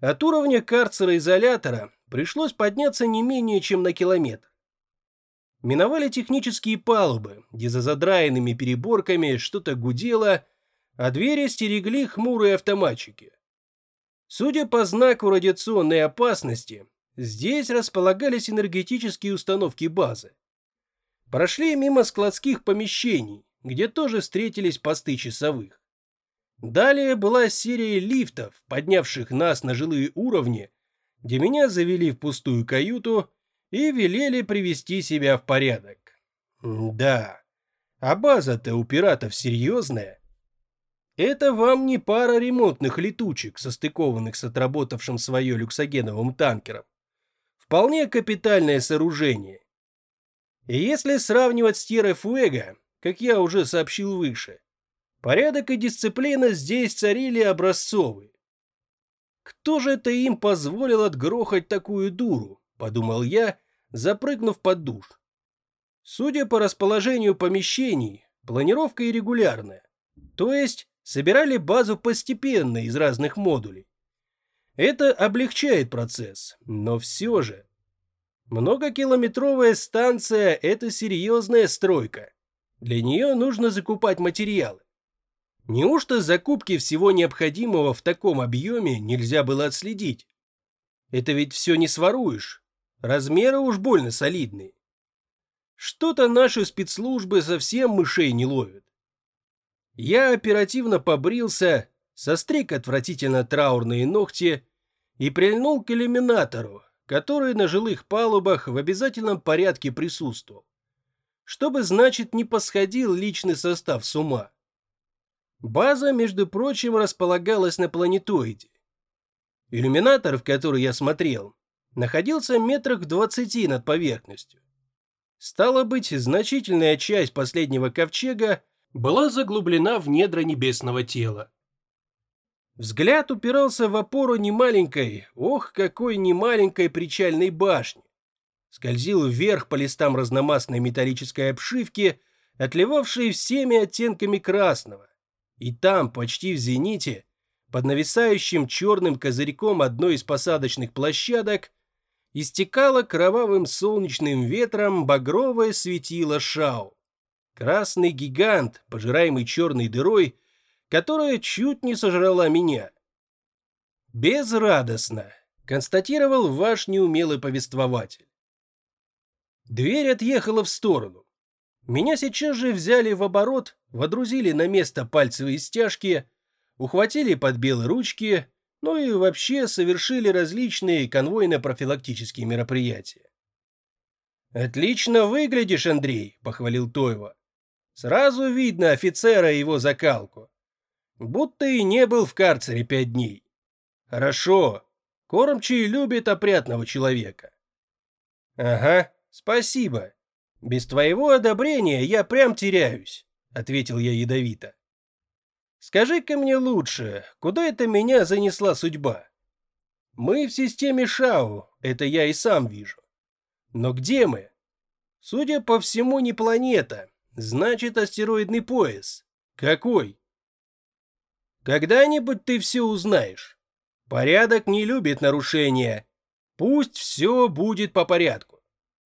От уровня карцера-изолятора пришлось подняться не менее чем на километр. Миновали технические палубы, где за задраенными переборками что-то гудело, а двери стерегли хмурые автоматчики. Судя по знаку радиационной опасности, здесь располагались энергетические установки базы. Прошли мимо складских помещений, где тоже встретились посты часовых. Далее была серия лифтов, поднявших нас на жилые уровни, где меня завели в пустую каюту и велели привести себя в порядок. Да, а база-то у пиратов серьезная. Это вам не пара ремонтных летучек, состыкованных с отработавшим свое люксогеновым танкером. Вполне капитальное сооружение. И если сравнивать с Тьерра-Фуэго, как я уже сообщил выше, порядок и дисциплина здесь царили образцовые. Кто же это им позволил отгрохать такую дуру, подумал я, запрыгнув под душ. Судя по расположению помещений, планировка иррегулярная, то есть собирали базу постепенно из разных модулей. Это облегчает процесс, но все же. Многокилометровая станция – это серьезная стройка. Для нее нужно закупать материалы. Неужто закупки всего необходимого в таком объеме нельзя было отследить? Это ведь все не своруешь. Размеры уж больно солидные. Что-то наши спецслужбы совсем мышей не ловят. Я оперативно побрился, состриг отвратительно траурные ногти и прильнул к иллюминатору, который на жилых палубах в обязательном порядке присутствовал. Чтобы, значит, не посходил личный состав с ума. База, между прочим, располагалась на планетоиде. Иллюминатор, в который я смотрел, находился метрах в 20 над поверхностью. Стало быть, значительная часть последнего ковчега была заглублена в недра небесного тела. Взгляд упирался в опору немаленькой, ох, какой немаленькой причальной башни. Скользил вверх по листам разномастной металлической обшивки, отливавшей всеми оттенками красного. И там, почти в зените, под нависающим черным козырьком одной из посадочных площадок, истекало кровавым солнечным ветром багровое светило Шау. Красный гигант, пожираемый черной дырой, которая чуть не сожрала меня. Безрадостно, констатировал ваш неумелый повествователь. Дверь отъехала в сторону. Меня сейчас же взяли в оборот, водрузили на место пальцевые стяжки, ухватили под белые ручки, ну и вообще совершили различные конвойно-профилактические мероприятия. «Отлично выглядишь, Андрей», — похвалил Тойва. «Сразу видно офицера и его закалку. Будто и не был в карцере 5 дней. Хорошо, кормчий любит опрятного человека». «Ага, спасибо. Без твоего одобрения я прям теряюсь», — ответил я ядовито. «Скажи-ка мне лучше, куда это меня занесла судьба? Мы в системе Шау, это я и сам вижу. Но где мы? Судя по всему, не планета, значит астероидный пояс. Какой? Когда-нибудь ты все узнаешь. Порядок не любит нарушения. Пусть все будет по порядку».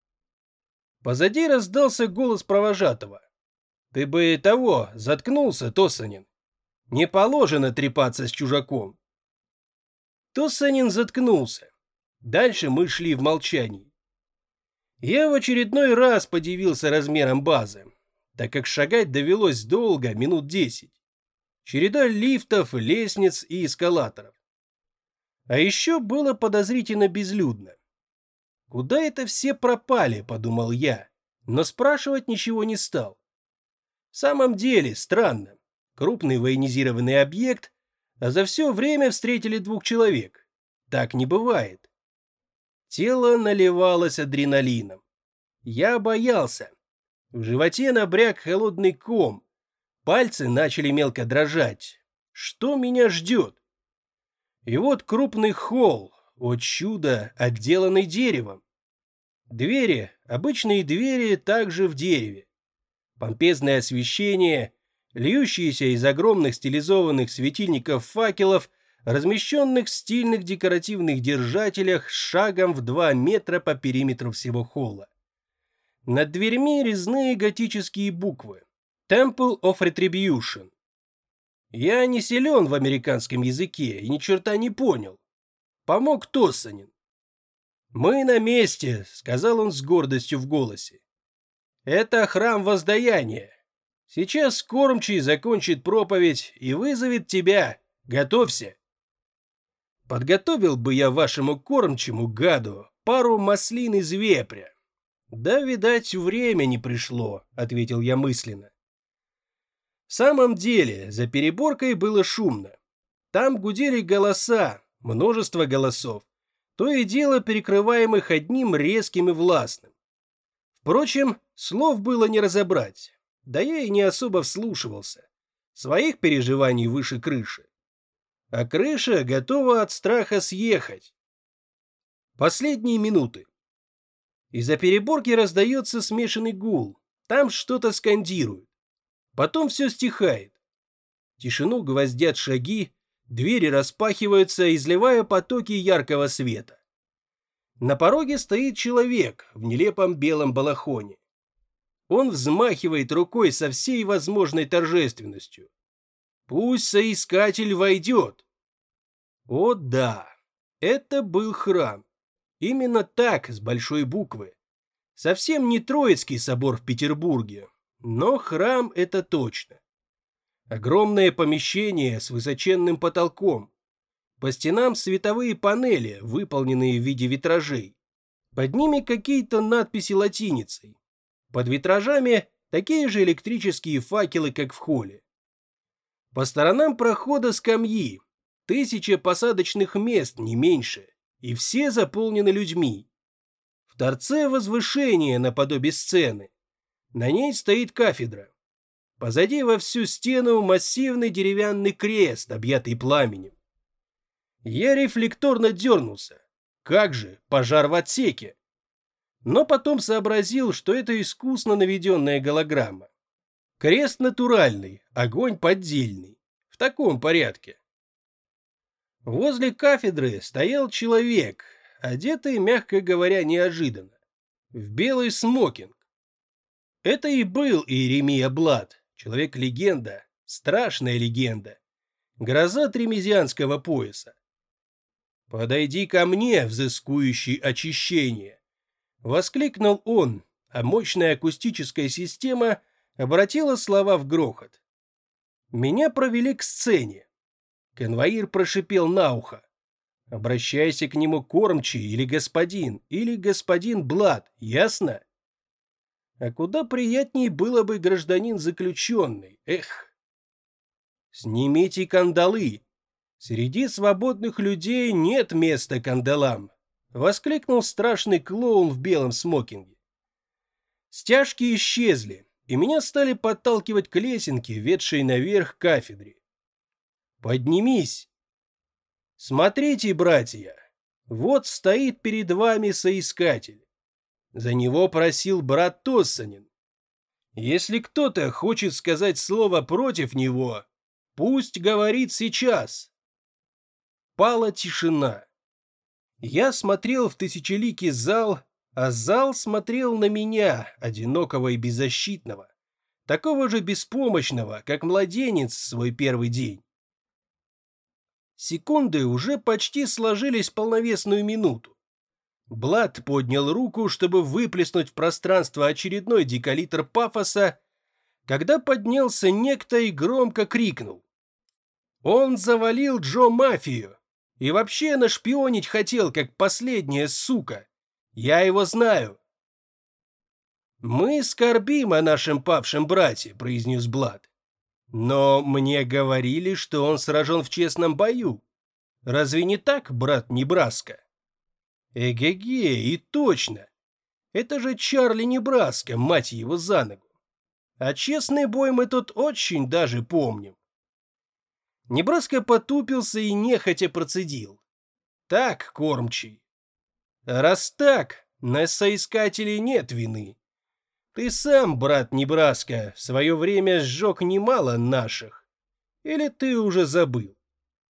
Позади раздался голос провожатого. «Ты бы того, заткнулся, Тоссанин. Не положено трепаться с чужаком». Тоссанин заткнулся. Дальше мы шли в молчании. Я в очередной раз подивился размером базы, так как шагать довелось долго, минут 10. Череда лифтов, лестниц и эскалаторов. А еще было подозрительно безлюдно. «Куда это все пропали?» – подумал я, но спрашивать ничего не стал. В самом деле, странно. Крупный военизированный объект, а за все время встретили 2 человек. Так не бывает. Тело наливалось адреналином. Я боялся. В животе набряк холодный ком. Пальцы начали мелко дрожать. Что меня ждет? И вот крупный холл, о чудо, отделанный деревом. Двери, обычные двери, также в дереве. Помпезное освещение, льющиеся из огромных стилизованных светильников факелов, размещенных в стильных декоративных держателях с шагом в 2 метра по периметру всего холла. Над дверьми резные готические буквы «Temple of Retribution». Я не силен в американском языке и ни черта не понял. Помог Тоссанин. «Мы на месте», — сказал он с гордостью в голосе. «Это храм воздаяния. Сейчас кормчий закончит проповедь и вызовет тебя. Готовься». Подготовил бы я вашему кормчему гаду пару маслин из вепря. Да, видать, время не пришло, ответил я мысленно. В самом деле, за переборкой было шумно. Там гудели голоса, множество голосов, то и дело перекрываемых одним резким и властным. Впрочем, слов было не разобрать, да я и не особо вслушивался. Своих переживаний выше крыши. А крыша готова от страха съехать. Последние минуты. Из-за переборки раздается смешанный гул. Там что-то скандируют. Потом все стихает. Тишину гвоздят шаги, двери распахиваются, изливая потоки яркого света. На пороге стоит человек в нелепом белом балахоне. Он взмахивает рукой со всей возможной торжественностью. Пусть соискатель войдет. О да, это был храм. Именно так, с большой буквы. Совсем не Троицкий собор в Петербурге, но храм это точно. Огромное помещение с высоченным потолком. По стенам световые панели, выполненные в виде витражей. Под ними какие-то надписи латиницей. Под витражами такие же электрические факелы, как в холле. По сторонам прохода скамьи, 1000 посадочных мест, не меньше, и все заполнены людьми. В торце возвышение наподобие сцены. На ней стоит кафедра. Позади во всю стену массивный деревянный крест, объятый пламенем. Я рефлекторно дернулся. Как же, пожар в отсеке. Но потом сообразил, что это искусно наведенная голограмма. Крест натуральный, огонь поддельный. В таком порядке. Возле кафедры стоял человек, одетый, мягко говоря, неожиданно, в белый смокинг. Это и был Иеремия Блад, человек-легенда, страшная легенда, гроза тремезианского пояса. «Подойди ко мне, взыскующий очищение!» — воскликнул он, а мощная акустическая система обратила слова в грохот. Меня провели к сцене. Конвоир прошипел на ухо. «Обращайся к нему кормчий или господин Блад, ясно?» А куда приятней было бы гражданин заключенный, эх. «Снимите кандалы. Среди свободных людей нет места кандалам», — воскликнул страшный клоун в белом смокинге. Стяжки исчезли, и меня стали подталкивать к лесенке, ведшей наверх к кафедре. «Поднимись! Смотрите, братья, вот стоит перед вами соискатель. За него просил брат Тоссанин. Если кто-то хочет сказать слово против него, пусть говорит сейчас». Пала тишина. Я смотрел в тысячеликий зал, а зал смотрел на меня, одинокого и беззащитного, такого же беспомощного, как младенец в свой первый день. Секунды уже почти сложились в полновесную минуту. Блад поднял руку, чтобы выплеснуть в пространство очередной декалитр пафоса, когда поднялся некто и громко крикнул. «Он завалил Джо Мафию и вообще нашпионить хотел, как последняя сука. Я его знаю». «Мы скорбим о нашем павшем брате», — произнес Блад. «Но мне говорили, что он сражен в честном бою. Разве не так, брат Небраска?» «Эге-ге, и точно. Это же Чарли Небраска, мать его за ногу. А честный бой мы тут очень даже помним». Небраска потупился и нехотя процедил. «Так, кормчий. Раз так, на соискателе нет вины. Ты сам, брат Небраска, в свое время сжег немало наших. Или ты уже забыл?»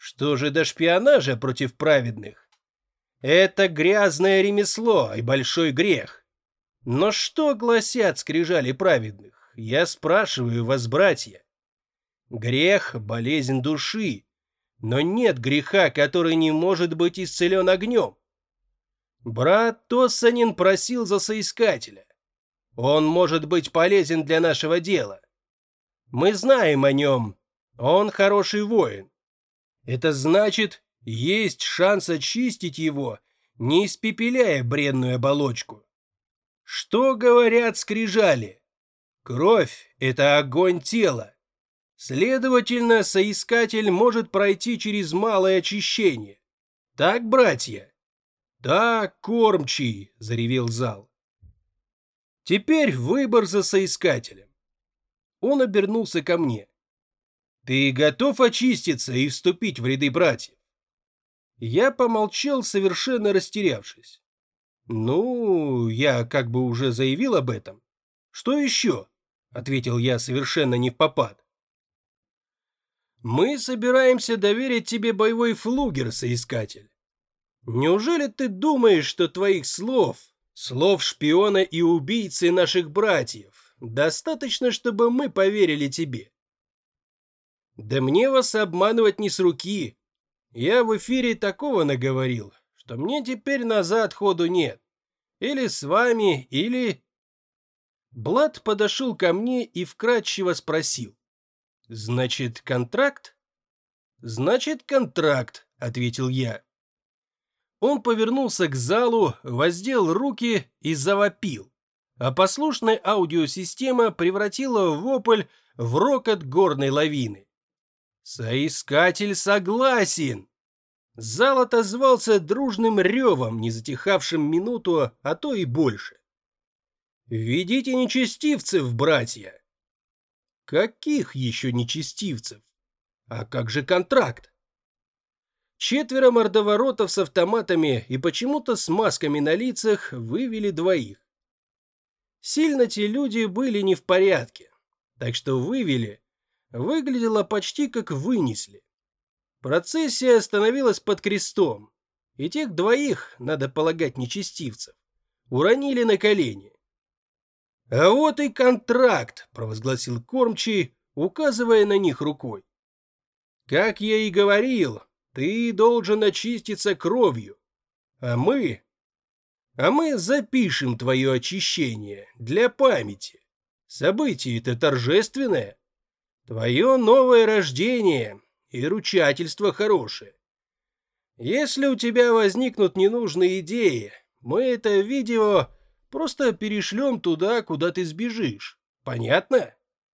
Что же до шпионажа против праведных? Это грязное ремесло и большой грех. Но что гласят скрижали праведных? Я спрашиваю вас, братья. Грех – болезнь души, но нет греха, который не может быть исцелен огнем. Брат Тоссанин просил за соискателя. Он может быть полезен для нашего дела. Мы знаем о нем. Он хороший воин. Это значит, есть шанс очистить его, не испепеляя бренную оболочку. Что говорят скрижали? Кровь – это огонь тела. Следовательно, соискатель может пройти через малое очищение. Так, братья? Так, кормчий, заревел зал. Теперь выбор за соискателем. Он обернулся ко мне. Ты готов очиститься и вступить в ряды братьев? Я помолчал, совершенно растерявшись. Ну, я как бы уже заявил об этом. Что еще? Ответил я совершенно невпопад. Мы собираемся доверить тебе боевой флугер, соискатель. Неужели ты думаешь, что твоих слов шпиона и убийцы наших братьев, достаточно, чтобы мы поверили тебе? Да мне вас обманывать не с руки. Я в эфире такого наговорил, что мне теперь назад ходу нет. Или с вами, или... Блад подошел ко мне и вкратчиво спросил. «Значит, контракт?» «Значит, контракт», — ответил я. Он повернулся к залу, воздел руки и завопил. А послушная аудиосистема превратила вопль в рокот горной лавины. «Соискатель согласен!» Зал отозвался дружным ревом, не затихавшим минуту, а то и больше. «Ведите нечестивцев, братья!» Каких еще нечестивцев? А как же контракт? 4 мордоворотов с автоматами и почему-то с масками на лицах вывели 2. Сильно те люди были не в порядке, так что вывели выглядело почти как вынесли. Процессия остановилась под крестом, и тех 2, надо полагать, нечестивцев, уронили на колени. «А вот и контракт», — провозгласил кормчий, указывая на них рукой. «Как я и говорил, ты должен очиститься кровью, а мы запишем твое очищение для памяти. Событие это торжественное, твое новое рождение и ручательство хорошее. Если у тебя возникнут ненужные идеи, мы это видео просто перешлем туда, куда ты сбежишь. Понятно?»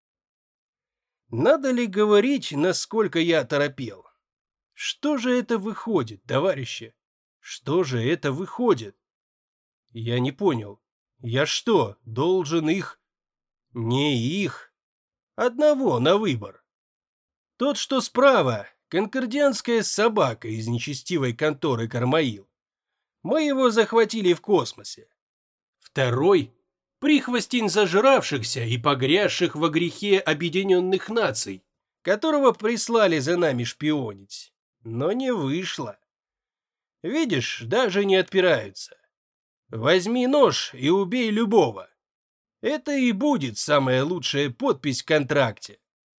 Надо ли говорить, насколько я оторопел? Что же это выходит, товарищи? Что же это выходит? Я не понял. Я что, должен их... Не их. Одного на выбор. Тот, что справа, конкордианская собака из нечестивой конторы Кармаил. Мы его захватили в космосе. Второй – прихвостень зажравшихся и погрязших во грехе объединенных наций, которого прислали за нами шпионить. Но не вышло. Видишь, даже не отпираются. Возьми нож и убей любого. Это и будет самая лучшая подпись в контракте.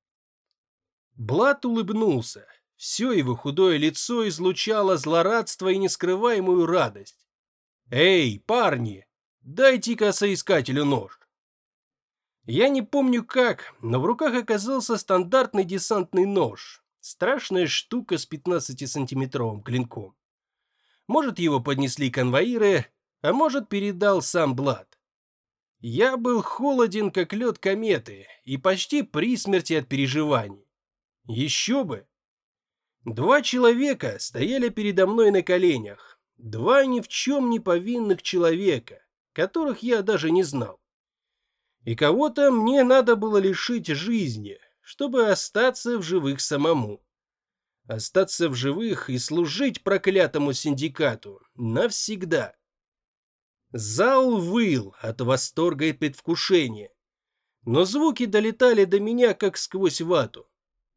Блад улыбнулся. Все его худое лицо излучало злорадство и нескрываемую радость. «Эй, парни, дайте-ка соискателю нож». Я не помню как, но в руках оказался стандартный десантный нож. Страшная штука с 15-сантиметровым клинком. Может, его поднесли конвоиры, а может, передал сам Блад. Я был холоден, как лед кометы, и почти при смерти от переживаний. Еще бы! 2 человека стояли передо мной на коленях. 2 ни в чем не повинных человека, которых я даже не знал. И кого-то мне надо было лишить жизни, чтобы остаться в живых самому. Остаться в живых и служить проклятому синдикату навсегда. Зал выл от восторга и предвкушения, но звуки долетали до меня, как сквозь вату.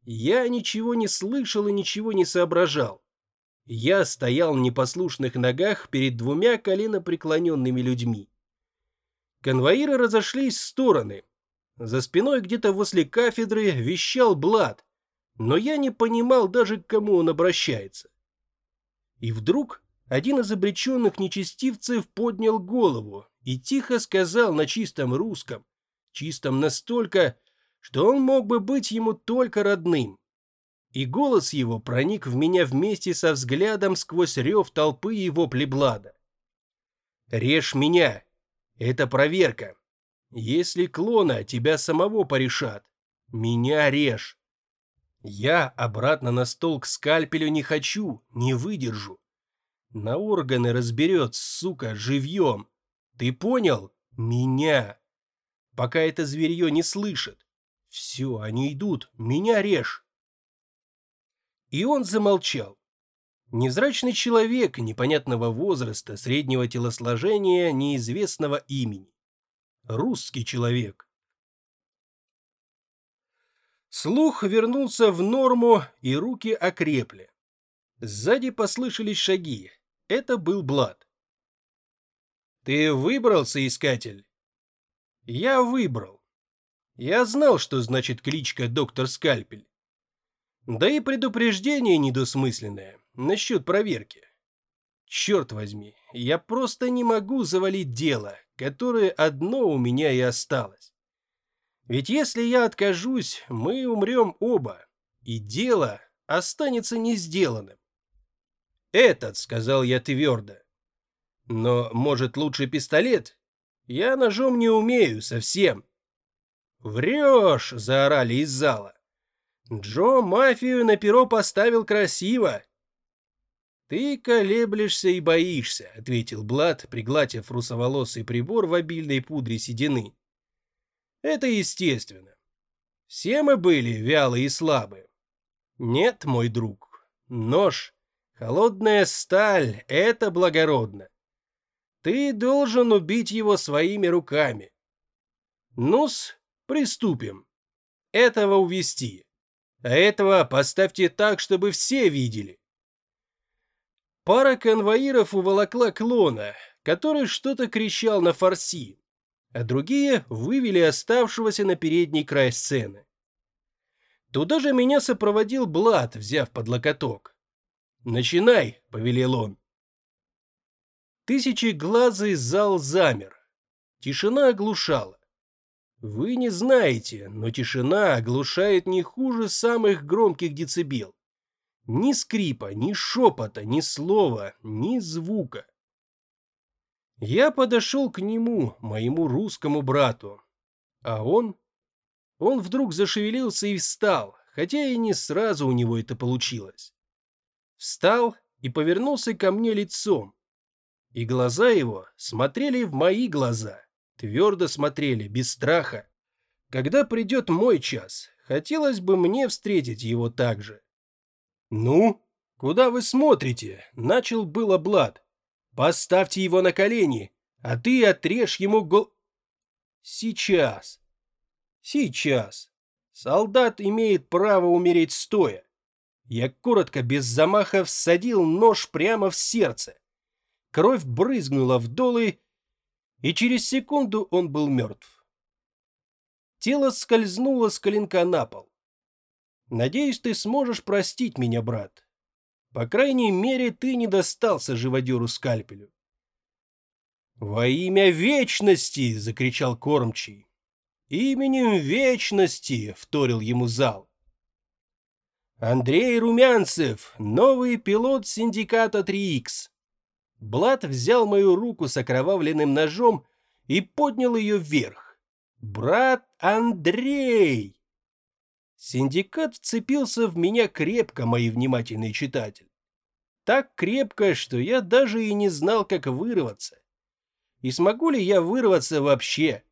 Я ничего не слышал и ничего не соображал. Я стоял на непослушных ногах перед двумя коленопреклоненными людьми. Конвоиры разошлись в стороны. За спиной где-то возле кафедры вещал Блад, но я не понимал даже, к кому он обращается. И вдруг один из обреченных нечестивцев поднял голову и тихо сказал на чистом русском, чистом настолько, что он мог бы быть ему только родным. И голос его проник в меня вместе со взглядом сквозь рев толпы и вопли Блада. «Режь меня! Это проверка! Если клона тебя самого порешат, меня режь! Я обратно на стол к скальпелю не хочу, не выдержу! На органы разберет, сука, живьем! Ты понял? Меня! Пока это зверье не слышит! Все, они идут, меня режь!» И он замолчал. Невзрачный человек непонятного возраста, среднего телосложения, неизвестного имени. Русский человек. Слух вернулся в норму, и руки окрепли. Сзади послышались шаги. Это был Блад. «Ты выбрался, искатель?» «Я выбрал. Я знал, что значит кличка доктор Скальпель. Да и предупреждение недосмысленное насчет проверки. Черт возьми, я просто не могу завалить дело, которое одно у меня и осталось. Ведь если я откажусь, мы умрем оба, и дело останется не сделанным. «Этот», — сказал я твердо. «Но, может, лучше пистолет? Я ножом не умею совсем». «Врешь», — заорали из зала. «Джо мафию на перо поставил красиво». «Ты колеблешься и боишься», — ответил Блад, пригладив русоволосый прибор в обильной пудре седины. «Это естественно. Все мы были вялые и слабые. Нет, мой друг, нож, холодная сталь — это благородно. Ты должен убить его своими руками. Ну-с, приступим. Этого увести. А этого поставьте так, чтобы все видели». Пара конвоиров уволокла клона, который что-то кричал на фарси, а другие вывели оставшегося на передний край сцены. Туда же меня сопроводил Блад, взяв под локоток. «Начинай», — повелел он. Тысячеглазый зал замер. Тишина оглушала. Вы не знаете, но тишина оглушает не хуже самых громких децибел. Ни скрипа, ни шепота, ни слова, ни звука. Я подошел к нему, моему русскому брату. А он вдруг зашевелился и встал, хотя и не сразу у него это получилось. Встал и повернулся ко мне лицом. И глаза его смотрели в мои глаза, твердо смотрели, без страха. Когда придет мой час, хотелось бы мне встретить его так же. «Ну, куда вы смотрите?» — начал было Блад. «Поставьте его на колени, а ты отрежь ему Сейчас. Солдат имеет право умереть стоя». Я коротко, без замаха, всадил нож прямо в сердце. Кровь брызгнула в долы, и через секунду он был мертв. Тело скользнуло с коленка на пол. «Надеюсь, ты сможешь простить меня, брат. По крайней мере, ты не достался живодеру Скальпелю». «Во имя вечности!» — закричал кормчий. «Именем вечности!» — вторил ему зал. «Андрей Румянцев, новый пилот синдиката 3Х». Блад взял мою руку с окровавленным ножом и поднял ее вверх. «Брат Андрей!» Синдикат вцепился в меня крепко, мой внимательный читатель. Так крепко, что я даже и не знал, как вырваться. И смогу ли я вырваться вообще?